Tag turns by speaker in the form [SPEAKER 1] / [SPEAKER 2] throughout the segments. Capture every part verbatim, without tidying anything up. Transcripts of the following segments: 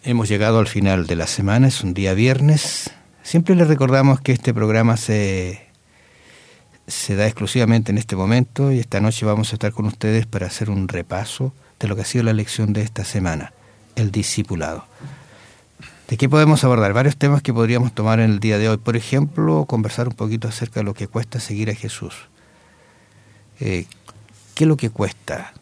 [SPEAKER 1] Hemos llegado al final de la semana, es un día viernes. Siempre les recordamos que este programa se, se da exclusivamente en este momento y esta noche vamos a estar con ustedes para hacer un repaso de lo que ha sido la lección de esta semana, el discipulado. ¿De qué podemos abordar? Varios temas que podríamos tomar en el día de hoy. Por ejemplo, conversar un poquito acerca de lo que cuesta seguir a Jesús. Eh, ¿Qué es lo que cuesta?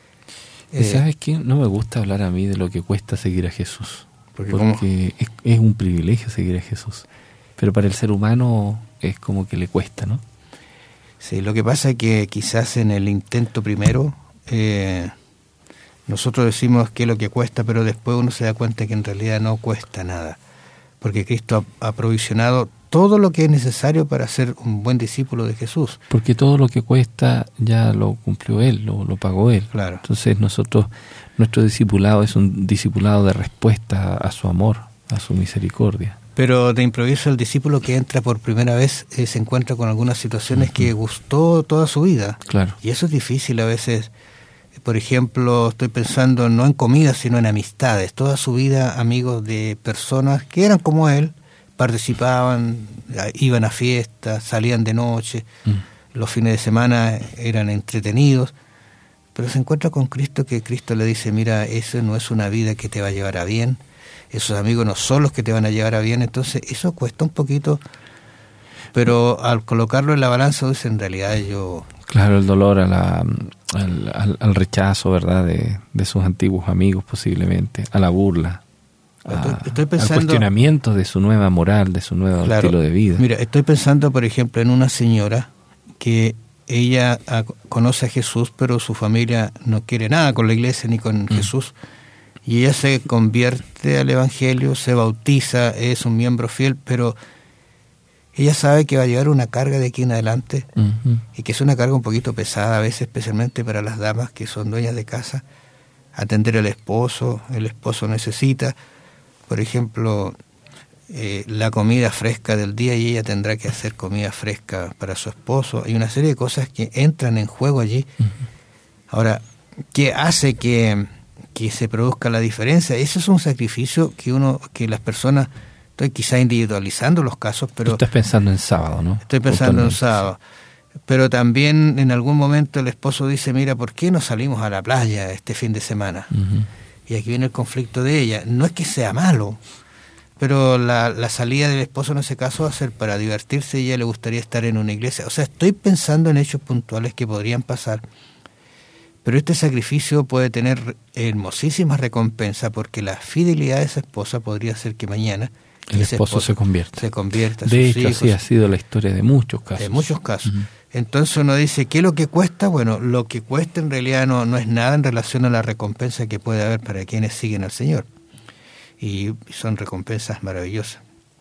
[SPEAKER 2] Eh, ¿Sabes qué? No me gusta hablar a mí de lo que cuesta seguir a Jesús.
[SPEAKER 1] Porque,
[SPEAKER 2] porque es, es un privilegio seguir a Jesús. Pero para el ser humano es como que le cuesta, ¿no?
[SPEAKER 1] Sí, lo que pasa es que quizás en el intento primero eh, nosotros decimos qué es lo que cuesta, pero después uno se da cuenta que en realidad no cuesta nada. Porque Cristo ha, ha provisionado todo lo que es necesario para ser un buen discípulo de Jesús.
[SPEAKER 2] Porque todo lo que cuesta ya lo cumplió Él, lo, lo pagó Él.
[SPEAKER 1] Claro.
[SPEAKER 2] Entonces nosotros, nuestro discipulado es un discipulado de respuesta a su amor, a su misericordia.
[SPEAKER 1] Pero de improviso el discípulo que entra por primera vez eh, se encuentra con algunas situaciones uh-huh. que gustó toda su vida.
[SPEAKER 2] Claro.
[SPEAKER 1] Y eso es difícil a veces. Por ejemplo, estoy pensando no en comida, sino en amistades. Toda su vida amigos de personas que eran como él, participaban, iban a fiestas, salían de noche, mm. los fines de semana eran entretenidos, pero se encuentra con Cristo que Cristo le dice, mira, eso no es una vida que te va a llevar a bien, esos amigos no son los que te van a llevar a bien, entonces eso cuesta un poquito, pero al colocarlo en la balanza, dice, en realidad yo...
[SPEAKER 2] Claro, el dolor a la, al, al, al rechazo, ¿verdad?, de, de sus antiguos amigos posiblemente, a la burla.
[SPEAKER 1] Estoy, estoy pensando,
[SPEAKER 2] al cuestionamiento de su nueva moral, de su nuevo
[SPEAKER 1] claro,
[SPEAKER 2] estilo de vida.
[SPEAKER 1] Mira, estoy pensando, por ejemplo, en una señora que ella a, conoce a Jesús, pero su familia no quiere nada con la iglesia ni con mm. Jesús, y ella se convierte al Evangelio, se bautiza, es un miembro fiel, pero ella sabe que va a llevar una carga de aquí en adelante, mm-hmm. y que es una carga un poquito pesada a veces, especialmente para las damas que son dueñas de casa, atender al esposo, el esposo necesita... Por ejemplo, eh, la comida fresca del día y ella tendrá que hacer comida fresca para su esposo. Hay una serie de cosas que entran en juego allí. Uh-huh. Ahora, ¿qué hace que, que se produzca la diferencia? Ese es un sacrificio que uno, que las personas, estoy quizá individualizando los casos, pero...
[SPEAKER 2] Tú estás pensando en sábado, ¿no?
[SPEAKER 1] Estoy pensando en sábado. Pero también en algún momento el esposo dice, mira, ¿por qué no salimos a la playa este fin de semana? Uh-huh. Y aquí viene el conflicto de ella. No es que sea malo, pero la, la salida del esposo en ese caso va a ser para divertirse y a ella le gustaría estar en una iglesia. O sea, estoy pensando en hechos puntuales que podrían pasar, pero este sacrificio puede tener hermosísimas recompensas porque la fidelidad de esa esposa podría hacer que mañana
[SPEAKER 2] el esposo se convierta.
[SPEAKER 1] Se convierta.
[SPEAKER 2] De hecho, así ha sido la historia de muchos casos.
[SPEAKER 1] De muchos casos. Uh-huh. Entonces uno dice, ¿qué es lo que cuesta? Bueno, lo que cuesta en realidad no, no es nada en relación a la recompensa que puede haber para quienes siguen al Señor. Y son recompensas maravillosas.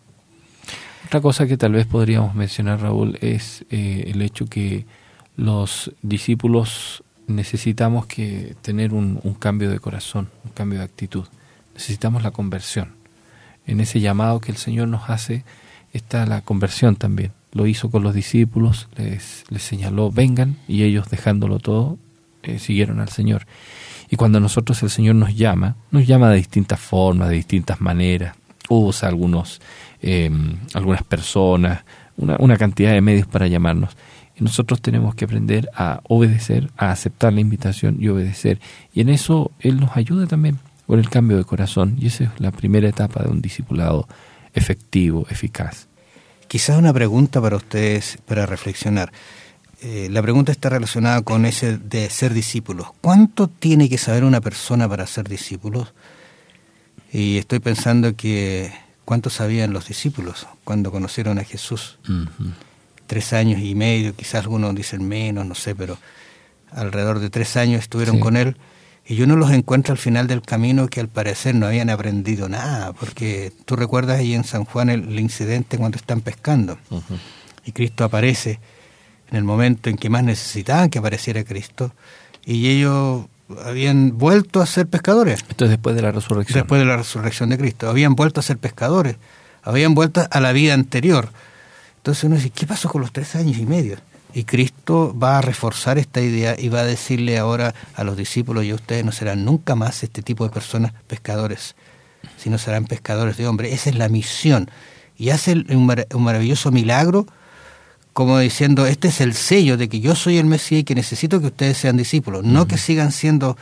[SPEAKER 2] Otra cosa que tal vez podríamos mencionar, Raúl, es eh, el hecho que los discípulos necesitamos que tener un, un cambio de corazón, un cambio de actitud. Necesitamos la conversión. En ese llamado que el Señor nos hace está la conversión también. Lo hizo con los discípulos, les, les señaló, vengan, y ellos dejándolo todo, eh, siguieron al Señor. Y cuando nosotros el Señor nos llama, nos llama de distintas formas, de distintas maneras, usa algunos, eh, algunas personas, una, una cantidad de medios para llamarnos. Y nosotros tenemos que aprender a obedecer, a aceptar la invitación y obedecer. Y en eso Él nos ayuda también con el cambio de corazón. Y esa es la primera etapa de un discipulado efectivo, eficaz.
[SPEAKER 1] Quizás una pregunta para ustedes, para reflexionar. Eh, la pregunta está relacionada con ese de ser discípulos. ¿Cuánto tiene que saber una persona para ser discípulos? Y estoy pensando que ¿cuánto sabían los discípulos cuando conocieron a Jesús? Uh-huh. Tres años y medio, quizás algunos dicen menos, no sé, pero alrededor de tres años estuvieron sí. con Él. Y uno los encuentra al final del camino que al parecer no habían aprendido nada, porque tú recuerdas ahí en San Juan el, el incidente cuando están pescando. Uh-huh. Y Cristo aparece en el momento en que más necesitaban que apareciera Cristo, y ellos habían vuelto a ser pescadores.
[SPEAKER 2] Esto es después de la resurrección.
[SPEAKER 1] Después de la resurrección de Cristo. Habían vuelto a ser pescadores, habían vuelto a la vida anterior. Entonces uno dice, ¿qué pasó con los tres años y medio? Y Cristo va a reforzar esta idea y va a decirle ahora a los discípulos, y ustedes no serán nunca más este tipo de personas pescadores, sino serán pescadores de hombres. Esa es la misión. Y hace un, mar- un maravilloso milagro, como diciendo, este es el sello de que yo soy el Mesías y que necesito que ustedes sean discípulos, no uh-huh. que sigan siendo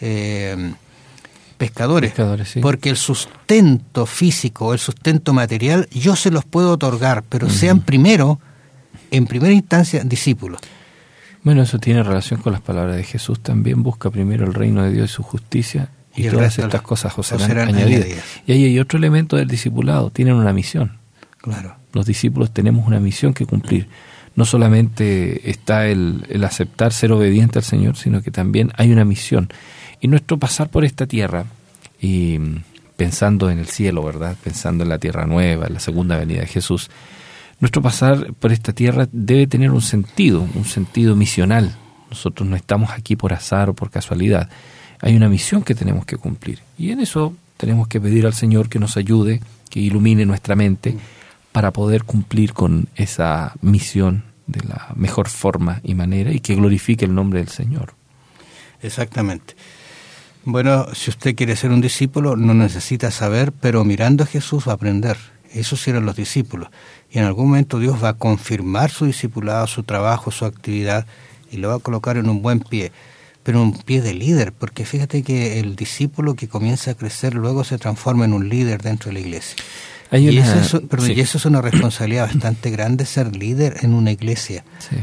[SPEAKER 1] eh, pescadores,
[SPEAKER 2] pescadores sí.
[SPEAKER 1] porque el sustento físico, el sustento material, yo se los puedo otorgar, pero uh-huh. sean primero, en primera instancia, discípulos.
[SPEAKER 2] Bueno, eso tiene relación con las palabras de Jesús también. Busca primero el reino de Dios y su justicia, y, y todas estas cosas os serán, serán añadidas. añadidas. Y ahí hay otro elemento del discipulado, tienen una misión.
[SPEAKER 1] Claro.
[SPEAKER 2] Los discípulos tenemos una misión que cumplir. No solamente está el, el aceptar ser obediente al Señor, sino que también hay una misión. Y nuestro pasar por esta tierra, y pensando en el cielo, ¿verdad? Pensando en la tierra nueva, en la segunda venida de Jesús, nuestro pasar por esta tierra debe tener un sentido, un sentido misional. Nosotros no estamos aquí por azar o por casualidad. Hay una misión que tenemos que cumplir. Y en eso tenemos que pedir al Señor que nos ayude, que ilumine nuestra mente, para poder cumplir con esa misión de la mejor forma y manera y que glorifique el nombre del Señor.
[SPEAKER 1] Exactamente. Bueno, si usted quiere ser un discípulo, no necesita saber, pero mirando a Jesús va a aprender. Eso hicieron los discípulos. Y en algún momento Dios va a confirmar su discipulado, su trabajo, su actividad, y lo va a colocar en un buen pie, pero un pie de líder, porque fíjate que el discípulo que comienza a crecer luego se transforma en un líder dentro de la iglesia. Hay y, una, eso es, perdón, sí. y eso es una responsabilidad bastante grande, ser líder en una iglesia,
[SPEAKER 2] sí.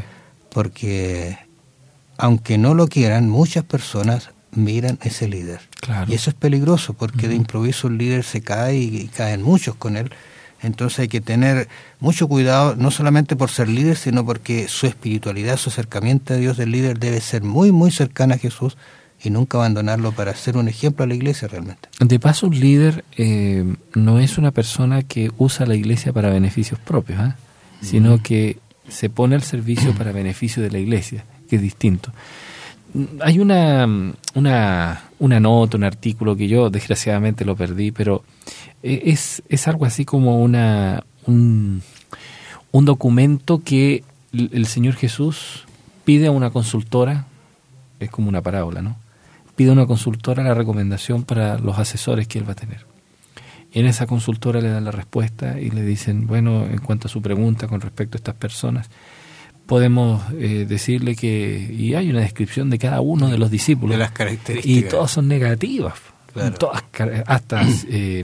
[SPEAKER 1] porque aunque no lo quieran, muchas personas miran ese líder.
[SPEAKER 2] Claro.
[SPEAKER 1] Y eso es peligroso, porque uh-huh. de improviso el líder se cae y, y caen muchos con él. Entonces hay que tener mucho cuidado, no solamente por ser líder, sino porque su espiritualidad, su acercamiento a Dios del líder debe ser muy, muy cercana a Jesús, y nunca abandonarlo para ser un ejemplo a la iglesia realmente.
[SPEAKER 2] De paso, un líder eh, no es una persona que usa la iglesia para beneficios propios, ¿eh? mm. sino que se pone al servicio para beneficio de la iglesia, que es distinto. Hay una, una, una nota, un artículo que yo desgraciadamente lo perdí, pero es, es algo así como una un, un documento que el Señor Jesús pide a una consultora, es como una parábola, ¿no? Pide a una consultora la recomendación para los asesores que él va a tener. En esa consultora le dan la respuesta y le dicen, bueno, en cuanto a su pregunta con respecto a estas personas, podemos eh, decirle que, y hay una descripción de cada uno de los discípulos.
[SPEAKER 1] De las características.
[SPEAKER 2] Y todas son negativas.
[SPEAKER 1] Claro.
[SPEAKER 2] Todas, hasta, eh,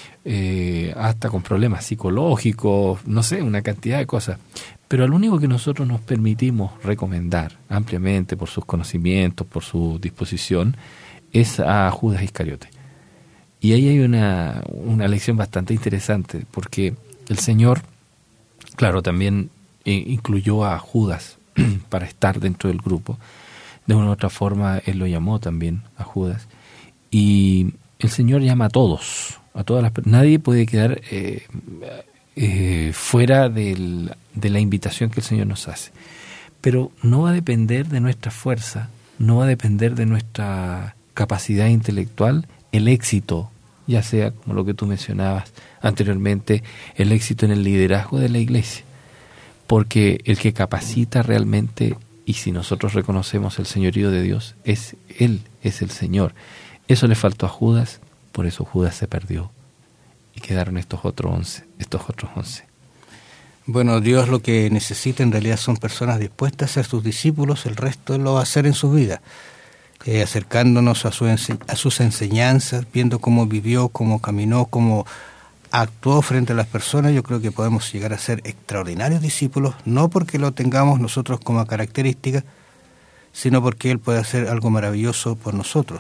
[SPEAKER 2] eh, hasta con problemas psicológicos, no sé, una cantidad de cosas. Pero al único que nosotros nos permitimos recomendar ampliamente por sus conocimientos, por su disposición, es a Judas Iscariote. Y ahí hay una, una lección bastante interesante, porque el Señor, claro, también eh, incluyó a Judas para estar dentro del grupo. De una u otra forma, Él lo llamó también a Judas. Y el Señor llama a todos, a todas las personas. Nadie puede quedar eh, eh, fuera del, de la invitación que el Señor nos hace. Pero no va a depender de nuestra fuerza, no va a depender de nuestra capacidad intelectual el éxito, ya sea como lo que tú mencionabas anteriormente, el éxito en el liderazgo de la iglesia. Porque el que capacita realmente, y si nosotros reconocemos el señorío de Dios, es Él, es el Señor. Eso le faltó a Judas, por eso Judas se perdió. Y quedaron estos otros once, estos otros once.
[SPEAKER 1] Bueno, Dios lo que necesita en realidad son personas dispuestas a ser sus discípulos, el resto Él lo va a hacer en sus vidas, eh, acercándonos a, su ense- a sus enseñanzas, viendo cómo vivió, cómo caminó, cómo actuó frente a las personas. Yo creo que podemos llegar a ser extraordinarios discípulos, no porque lo tengamos nosotros como característica, sino porque Él puede hacer algo maravilloso por nosotros.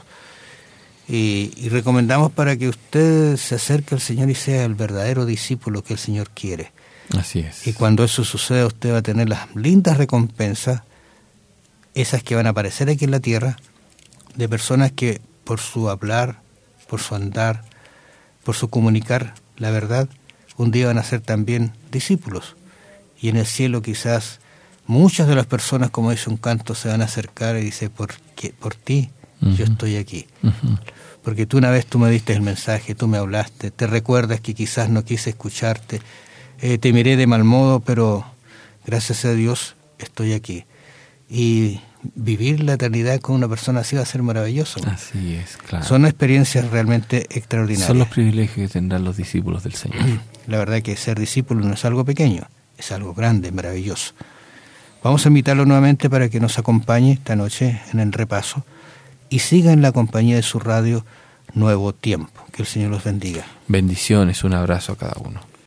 [SPEAKER 1] Y, y recomendamos para que usted se acerque al Señor y sea el verdadero discípulo que el Señor quiere.
[SPEAKER 2] Así es.
[SPEAKER 1] Y cuando eso suceda, usted va a tener las lindas recompensas, esas que van a aparecer aquí en la tierra, de personas que por su hablar, por su andar, por su comunicar la verdad, un día van a ser también discípulos. Y en el cielo quizás muchas de las personas, como dice un canto, se van a acercar y dice, por, qué, por ti uh-huh. yo estoy aquí.
[SPEAKER 2] Uh-huh.
[SPEAKER 1] Porque tú una vez tú me diste el mensaje, tú me hablaste, te recuerdas que quizás no quise escucharte, eh, te miré de mal modo, pero gracias a Dios estoy aquí. Y vivir la eternidad con una persona así va a ser maravilloso.
[SPEAKER 2] Así es, claro.
[SPEAKER 1] Son experiencias realmente extraordinarias.
[SPEAKER 2] Son los privilegios que tendrán los discípulos del Señor.
[SPEAKER 1] La verdad que ser discípulo no es algo pequeño, es algo grande, maravilloso. Vamos a invitarlo nuevamente para que nos acompañe esta noche en el repaso y siga en la compañía de su radio Nuevo Tiempo. Que el Señor los bendiga.
[SPEAKER 2] Bendiciones, un abrazo a cada uno.